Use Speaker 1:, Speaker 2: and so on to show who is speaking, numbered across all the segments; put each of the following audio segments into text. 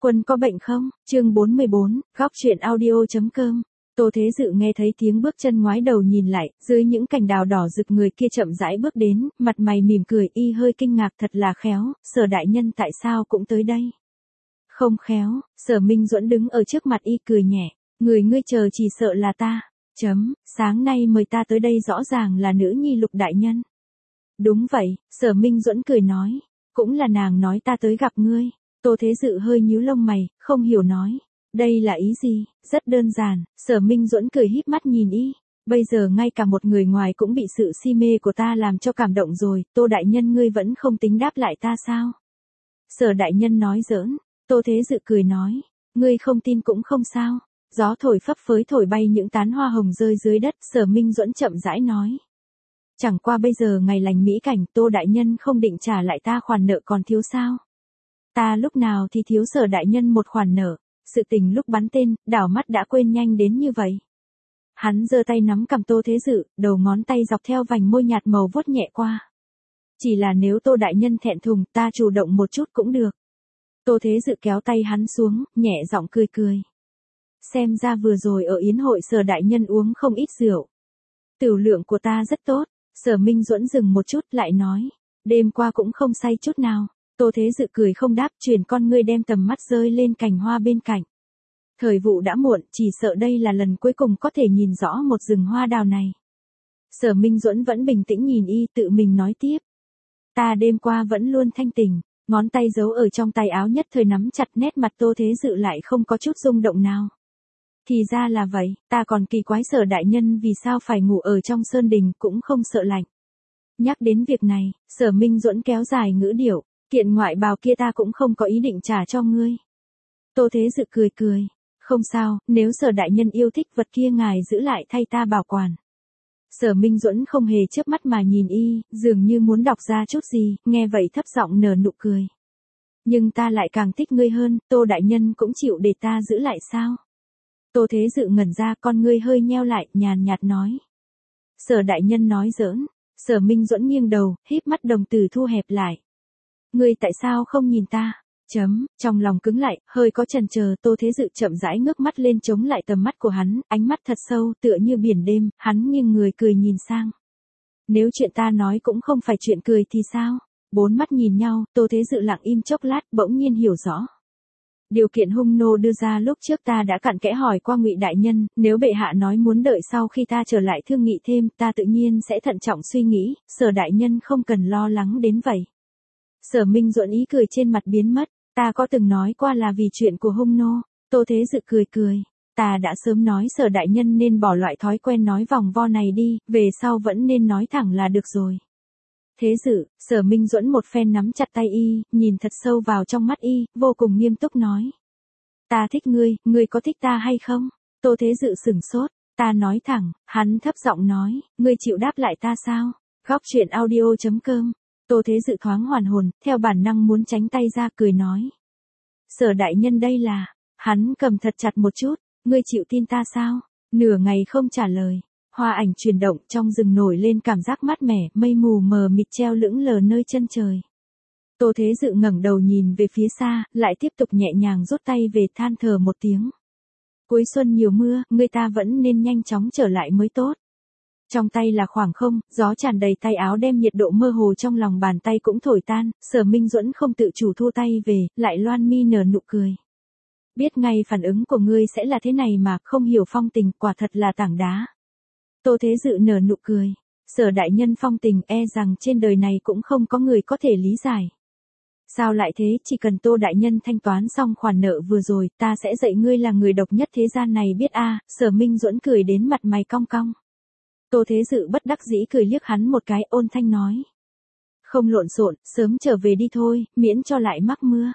Speaker 1: Quân có bệnh không? Chương 44, góc chuyện audio.com. Tô Thế Dự nghe thấy tiếng bước chân ngoái đầu nhìn lại, dưới những cành đào đỏ rực người kia chậm rãi bước đến, mặt mày mỉm cười y hơi kinh ngạc thật là khéo, Sở đại nhân tại sao cũng tới đây? Không khéo, Sở Minh Duẫn đứng ở trước mặt y cười nhẹ, người ngươi chờ chỉ sợ là ta. Sáng nay mời ta tới đây rõ ràng là nữ nhi Lục đại nhân. Đúng vậy, Sở Minh Duẫn cười nói, cũng là nàng nói ta tới gặp ngươi. Tô Thế Dự hơi nhíu lông mày, không hiểu nói. Đây là ý gì? Rất đơn giản, Sở Minh Duẫn cười híp mắt nhìn y. Bây giờ ngay cả một người ngoài cũng bị sự si mê của ta làm cho cảm động rồi, Tô đại nhân ngươi vẫn không tính đáp lại ta sao? Sở đại nhân nói giỡn, Tô Thế Dự cười nói, ngươi không tin cũng không sao. Gió thổi phấp phới thổi bay những tán hoa hồng rơi dưới đất, Sở Minh Duẫn chậm rãi nói. Chẳng qua bây giờ ngày lành mỹ cảnh, Tô đại nhân không định trả lại ta khoản nợ còn thiếu sao? Ta lúc nào thì thiếu Sở đại nhân một khoản nợ, sự tình lúc bắn tên, đảo mắt đã quên nhanh đến như vậy. Hắn giơ tay nắm cầm Tô Thế Dự, đầu ngón tay dọc theo vành môi nhạt màu vuốt nhẹ qua. Chỉ là nếu Tô đại nhân thẹn thùng, ta chủ động một chút cũng được. Tô Thế Dự kéo tay hắn xuống, nhẹ giọng cười cười. Xem ra vừa rồi ở yến hội Sở đại nhân uống không ít rượu. Tửu lượng của ta rất tốt. Sở Minh Duẫn dừng một chút lại nói, đêm qua cũng không say chút nào. Tô Thế Dự cười không đáp, chuyển con ngươi đem tầm mắt rơi lên cành hoa bên cạnh. Thời vụ đã muộn, chỉ sợ đây là lần cuối cùng có thể nhìn rõ một rừng hoa đào này. Sở Minh Duẫn vẫn bình tĩnh nhìn y, tự mình nói tiếp. Ta đêm qua vẫn luôn thanh tỉnh, ngón tay giấu ở trong tay áo nhất thời nắm chặt, nét mặt Tô Thế Dự lại không có chút rung động nào. Thì ra là vậy, ta còn kỳ quái Sở đại nhân vì sao phải ngủ ở trong sơn đình cũng không sợ lạnh. Nhắc đến việc này, Sở Minh Duẫn kéo dài ngữ điệu, kiện ngoại bào kia ta cũng không có ý định trả cho ngươi. Tô Thế Dự cười cười, không sao, nếu Sở đại nhân yêu thích vật kia ngài giữ lại thay ta bảo quản. Sở Minh Duẫn không hề chớp mắt mà nhìn y, dường như muốn đọc ra chút gì, nghe vậy thấp giọng nở nụ cười. Nhưng ta lại càng thích ngươi hơn, Tô đại nhân cũng chịu để ta giữ lại sao? Tô Thế Dự ngẩn ra, con ngươi hơi nheo lại, nhàn nhạt nói. Sở đại nhân nói giỡn. Sở Minh Duẫn nghiêng đầu, híp mắt đồng tử thu hẹp lại. Ngươi tại sao không nhìn ta? Trong lòng cứng lại, hơi có chần chờ, Tô Thế Dự chậm rãi ngước mắt lên chống lại tầm mắt của hắn, ánh mắt thật sâu, tựa như biển đêm, hắn nghiêng người cười nhìn sang. Nếu chuyện ta nói cũng không phải chuyện cười thì sao? Bốn mắt nhìn nhau, Tô Thế Dự lặng im chốc lát, bỗng nhiên hiểu rõ. Điều kiện Hung Nô đưa ra lúc trước ta đã cặn kẽ hỏi qua Ngụy đại nhân, nếu bệ hạ nói muốn đợi sau khi ta trở lại thương nghị thêm, ta tự nhiên sẽ thận trọng suy nghĩ, Sở đại nhân không cần lo lắng đến vậy. Sở Minh Duẫn ý cười trên mặt biến mất, ta có từng nói qua là vì chuyện của Hung Nô. Tô Thế Dự cười cười, ta đã sớm nói Sở đại nhân nên bỏ loại thói quen nói vòng vo này đi, về sau vẫn nên nói thẳng là được rồi. Thế Dự, Sở Minh Duẫn một phen nắm chặt tay y, nhìn thật sâu vào trong mắt y, vô cùng nghiêm túc nói. Ta thích ngươi, ngươi có thích ta hay không? Tô Thế Dự sửng sốt, ta nói thẳng, hắn thấp giọng nói, ngươi chịu đáp lại ta sao? Góc chuyện audio.com. Tô Thế Dự thoáng hoàn hồn, theo bản năng muốn tránh tay ra, cười nói. Sở đại nhân đây là, hắn cầm thật chặt một chút, ngươi chịu tin ta sao? Nửa ngày không trả lời. Hoa ảnh chuyển động, trong rừng nổi lên cảm giác mát mẻ, mây mù mờ mịt treo lững lờ nơi chân trời. Tô Thế Dự ngẩng đầu nhìn về phía xa, lại tiếp tục nhẹ nhàng rút tay về, than thở một tiếng. Cuối xuân nhiều mưa, người ta vẫn nên nhanh chóng trở lại mới tốt. Trong tay là khoảng không, gió tràn đầy tay áo đem nhiệt độ mơ hồ trong lòng bàn tay cũng thổi tan, Sở Minh Duẫn không tự chủ thu tay về, lại loan mi nở nụ cười. Biết ngay phản ứng của ngươi sẽ là thế này mà, không hiểu phong tình, quả thật là tảng đá. Tô Thế Dự nở nụ cười. Sở đại nhân phong tình e rằng trên đời này cũng không có người có thể lý giải. Sao lại thế, chỉ cần Tô đại nhân thanh toán xong khoản nợ vừa rồi, ta sẽ dạy ngươi là người độc nhất thế gian này biết a. Sở Minh Duẫn cười đến mặt mày cong cong. Tô Thế Dự bất đắc dĩ cười liếc hắn một cái, ôn thanh nói. Không lộn xộn, sớm trở về đi thôi, miễn cho lại mắc mưa.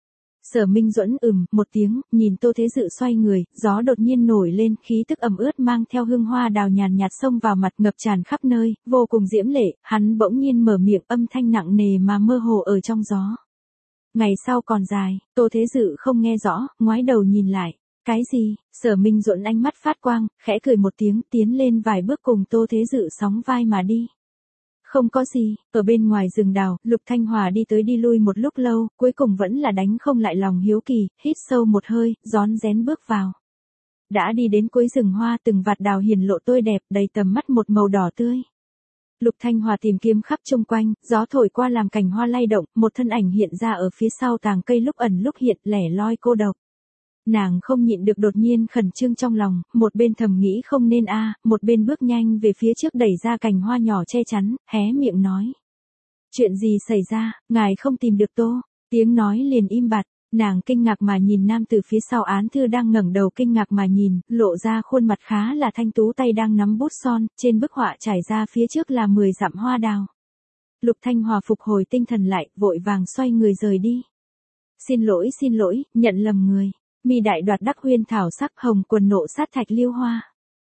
Speaker 1: Sở Minh Duẫn một tiếng, nhìn Tô Thế Dự xoay người, gió đột nhiên nổi lên, khí tức ẩm ướt mang theo hương hoa đào nhàn nhạt xông vào mặt, ngập tràn khắp nơi, vô cùng diễm lệ, hắn bỗng nhiên mở miệng, âm thanh nặng nề mà mơ hồ ở trong gió. Ngày sau còn dài, Tô Thế Dự không nghe rõ, ngoái đầu nhìn lại. Cái gì? Sở Minh Duẫn ánh mắt phát quang, khẽ cười một tiếng, tiến lên vài bước cùng Tô Thế Dự sóng vai mà đi. Không có gì, ở bên ngoài rừng đào, Lục Thanh Hòa đi tới đi lui một lúc lâu, cuối cùng vẫn là đánh không lại lòng hiếu kỳ, hít sâu một hơi, rón rén bước vào. Đã đi đến cuối rừng hoa, từng vạt đào hiển lộ tươi đẹp, đầy tầm mắt một màu đỏ tươi. Lục Thanh Hòa tìm kiếm khắp chung quanh, gió thổi qua làm cành hoa lay động, một thân ảnh hiện ra ở phía sau tàng cây lúc ẩn lúc hiện, lẻ loi cô độc. Nàng không nhịn được đột nhiên khẩn trương trong lòng, một bên thầm nghĩ không nên một bên bước nhanh về phía trước đẩy ra cành hoa nhỏ che chắn, hé miệng nói. Chuyện gì xảy ra, ngài không tìm được Tô? Tiếng nói liền im bặt, nàng kinh ngạc mà nhìn nam từ phía sau án thư đang ngẩng đầu kinh ngạc mà nhìn, lộ ra khuôn mặt khá là thanh tú tay đang nắm bút son, trên bức họa trải ra phía trước là 10 dặm hoa đào. Lục Thanh Hòa phục hồi tinh thần lại, vội vàng xoay người rời đi. Xin lỗi, nhận lầm người. Mi đại đoạt đắc huyên thảo sắc hồng quần nộ sát thạch liêu hoa.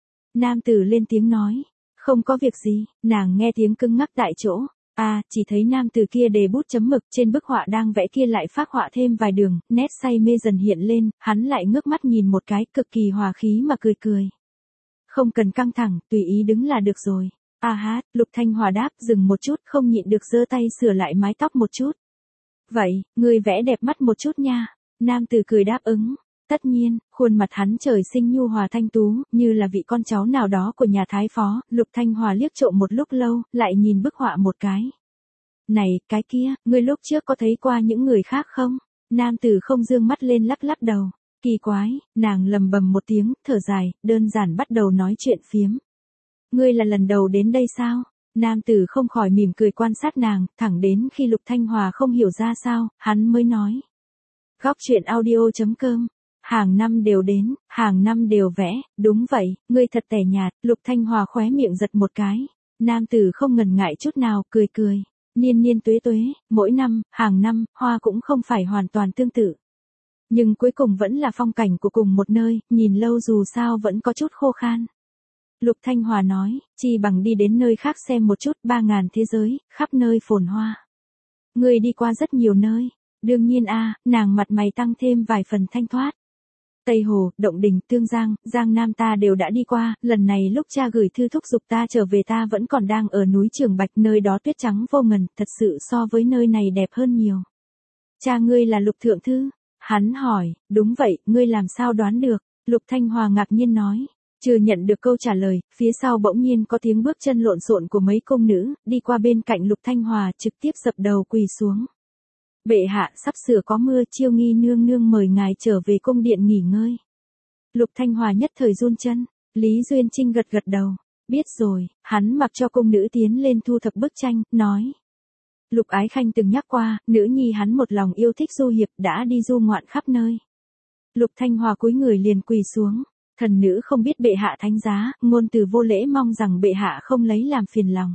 Speaker 1: Nam tử lên tiếng nói. Không có việc gì, nàng nghe tiếng cứng ngắc tại chỗ. Chỉ thấy nam tử kia đề bút chấm mực trên bức họa đang vẽ kia lại phác họa thêm vài đường, nét say mê dần hiện lên, hắn lại ngước mắt nhìn một cái cực kỳ hòa khí mà cười cười. Không cần căng thẳng, tùy ý đứng là được rồi. Lục Thanh Hòa đáp dừng một chút không nhịn được giơ tay sửa lại mái tóc một chút. Vậy, ngươi vẽ đẹp mắt một chút nha. Nam tử cười đáp ứng. Tất nhiên, khuôn mặt hắn trời sinh nhu hòa thanh tú, như là vị con cháu nào đó của nhà thái phó, Lục Thanh Hòa liếc trộm một lúc lâu, lại nhìn bức họa một cái. Này, cái kia, ngươi lúc trước có thấy qua những người khác không? Nam tử không dương mắt lên lắc lắc đầu. Kỳ quái, nàng lầm bầm một tiếng, thở dài, đơn giản bắt đầu nói chuyện phiếm. Ngươi là lần đầu đến đây sao? Nam tử không khỏi mỉm cười quan sát nàng, thẳng đến khi Lục Thanh Hòa không hiểu ra sao, hắn mới nói. Góc truyện audio.com. Hàng năm đều đến, hàng năm đều vẽ, đúng vậy, ngươi thật tẻ nhạt, Lục Thanh Hòa khóe miệng giật một cái. Nam tử không ngần ngại chút nào, cười cười. Niên niên tuế tuế, mỗi năm, hàng năm, hoa cũng không phải hoàn toàn tương tự. Nhưng cuối cùng vẫn là phong cảnh của cùng một nơi, nhìn lâu dù sao vẫn có chút khô khan. Lục Thanh Hòa nói, chi bằng đi đến nơi khác xem một chút 3.000 thế giới, khắp nơi phồn hoa. Ngươi đi qua rất nhiều nơi. Đương nhiên nàng mặt mày tăng thêm vài phần thanh thoát. Tây Hồ, Động Đình, Tương Giang, Giang Nam ta đều đã đi qua, lần này lúc cha gửi thư thúc giục ta trở về ta vẫn còn đang ở núi Trường Bạch, nơi đó tuyết trắng vô ngần, thật sự so với nơi này đẹp hơn nhiều. Cha ngươi là Lục Thượng Thư? Hắn hỏi, đúng vậy, ngươi làm sao đoán được? Lục Thanh Hòa ngạc nhiên nói. Chưa nhận được câu trả lời, phía sau bỗng nhiên có tiếng bước chân lộn xộn của mấy công nữ, đi qua bên cạnh Lục Thanh Hòa trực tiếp dập đầu quỳ xuống. Bệ hạ sắp sửa có mưa, Chiêu Nghi nương nương mời ngài trở về cung điện nghỉ ngơi. Lục Thanh Hòa nhất thời run chân, Lý Duyên Trinh gật gật đầu, biết rồi, hắn mặc cho cung nữ tiến lên thu thập bức tranh, nói. Lục Ái Khanh từng nhắc qua, nữ nhi hắn một lòng yêu thích du hiệp đã đi du ngoạn khắp nơi. Lục Thanh Hòa cúi người liền quỳ xuống, thần nữ không biết bệ hạ thánh giá, ngôn từ vô lễ mong rằng bệ hạ không lấy làm phiền lòng.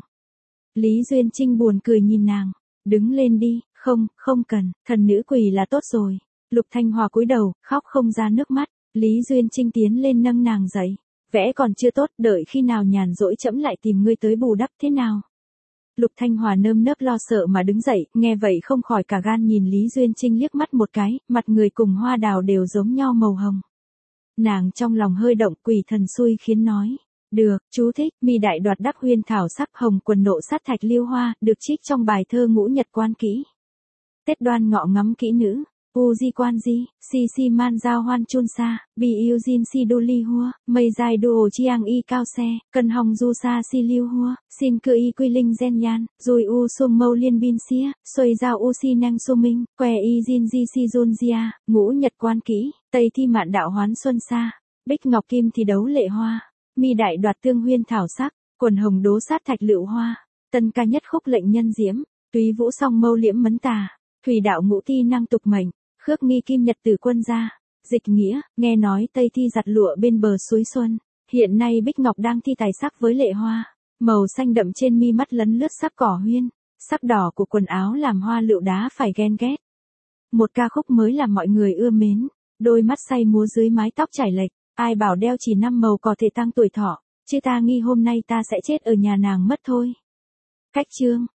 Speaker 1: Lý Duyên Trinh buồn cười nhìn nàng, đứng lên đi. Không cần, thần nữ quỳ là tốt rồi. Lục Thanh Hòa cúi đầu, khóc không ra nước mắt. Lý Duyên Trinh tiến lên nâng nàng dậy. Vẽ còn chưa tốt, đợi khi nào nhàn rỗi trẫm lại tìm ngươi tới bù đắp thế nào. Lục Thanh Hòa nơm nớp lo sợ mà đứng dậy, nghe vậy không khỏi cả gan nhìn Lý Duyên Trinh liếc mắt một cái, mặt người cùng hoa đào đều giống nhau màu hồng. Nàng trong lòng hơi động, quỷ thần xui khiến nói. Được, chú thích, Mi đại đoạt đắc huyên thảo sắc hồng quần nộ sát thạch liêu hoa, được trích trong bài thơ Ngũ Nhật Quan Kỹ. Tết Đoan Ngọ ngắm kỹ nữ, U Di Quan Di, Si Man Giao Hoan Chun Sa, Bi Yêu Jin Si Du Li Hua, Mây Dài Duo Chiang Y Cao Xe, Cần Hồng Du Sa Si Liêu Hua, Xin Cư Y Quy Linh Gen Yan, Rồi U Sum Mâu Liên Bin Xia, Xuôi Giao U Si Năng Su Minh, Que Y Jin Di Si Jun Gia, Ngũ Nhật Quan Kỹ, Tây Thi Mạn Đạo Hoán Xuân Sa, Bích Ngọc Kim Thi Đấu Lệ Hoa, Mi đại đoạt tương huyên thảo sắc, quần hồng đố sát thạch lựu hoa, tân ca nhất khúc lệnh nhân diễm, túy vũ song mâu liễm mấn tà. Thủy đạo ngũ ti năng tục mệnh, khước nghi kim nhật tử quân gia, dịch nghĩa, nghe nói Tây Thi giặt lụa bên bờ suối xuân, hiện nay Bích Ngọc đang thi tài sắc với lệ hoa, màu xanh đậm trên mi mắt lấn lướt sắc cỏ huyên, sắc đỏ của quần áo làm hoa lựu đá phải ghen ghét. Một ca khúc mới làm mọi người ưa mến, đôi mắt say múa dưới mái tóc chảy lệch, ai bảo đeo chỉ 5 màu có thể tăng tuổi thọ, chứ ta nghi hôm nay ta sẽ chết ở nhà nàng mất thôi. Cách chương